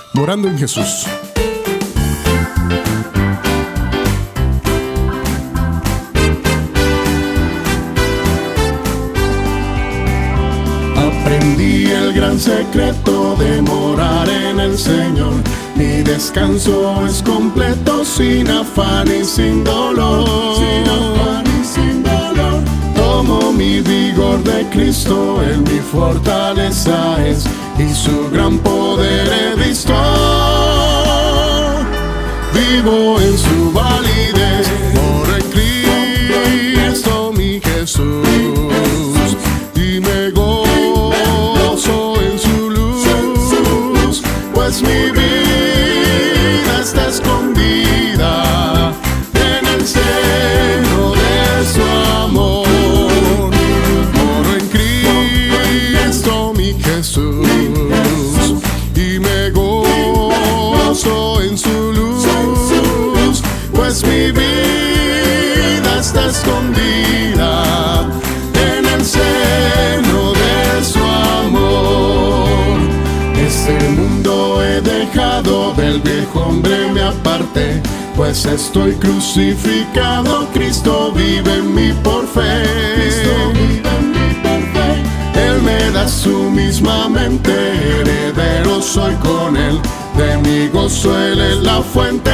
Morando en Jesús. Aprendí el gran secreto de morar en el Señor. Mi descanso es completo, sin afán y sin dolor. Sin afán y sin dolor. Tomo mi vigor de Cristo, Él mi fortaleza es, y su gran poder he visto. Vivo en su validez, moro en Cristo mi Jesús, y me gozo en su luz, pues mi vida está escondida en el seno de su amor. Moro en Cristo mi Jesús, y me gozo en su luz, pues mi vida está escondida en el seno de su amor. Este mundo he dejado, del viejo hombre me aparté, pues estoy crucificado, Cristo vive en mí por fe. Cristo vive en mí por fe. Él me da su misma mente, heredero soy con Él, de mi gozo Él es la fuente.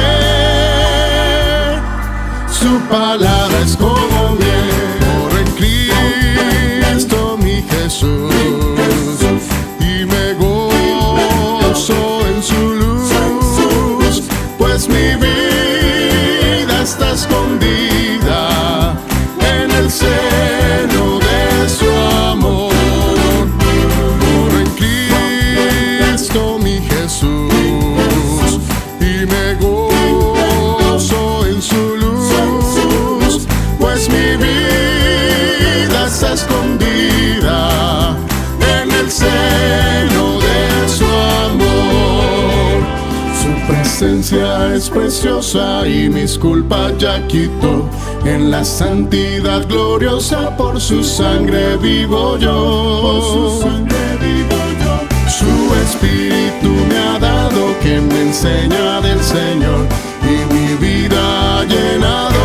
Su palabra es como miel, moro en Cristo mi Jesús, y me gozo en su luz, pues mi vida está escondida en el seno de su amor. Moro en Cristo mi Jesús, y me gozo en su luz, pues mi vida está escondida en el seno de su amor. Su presencia es preciosa y mis culpas ya quitó. En la santidad gloriosa por su sangre vivo yo. Por su sangre vivo yo. Su espíritu me ha dado, que me enseña del Señor, y mi vida ha llenado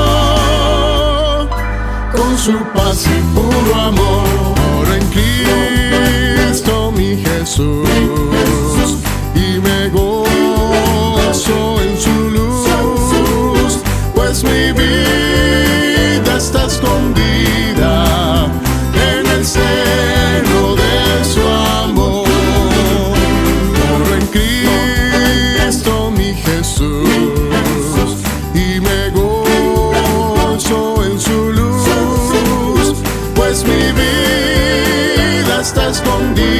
con su paz y puro amor. Moro en Cristo mi Jesús, y me gozo en su luz, pues mi vida está escondida en el seno de su amor. Moro en Cristo mi Jesús, y me gozo en su luz, pues mi vida está escondida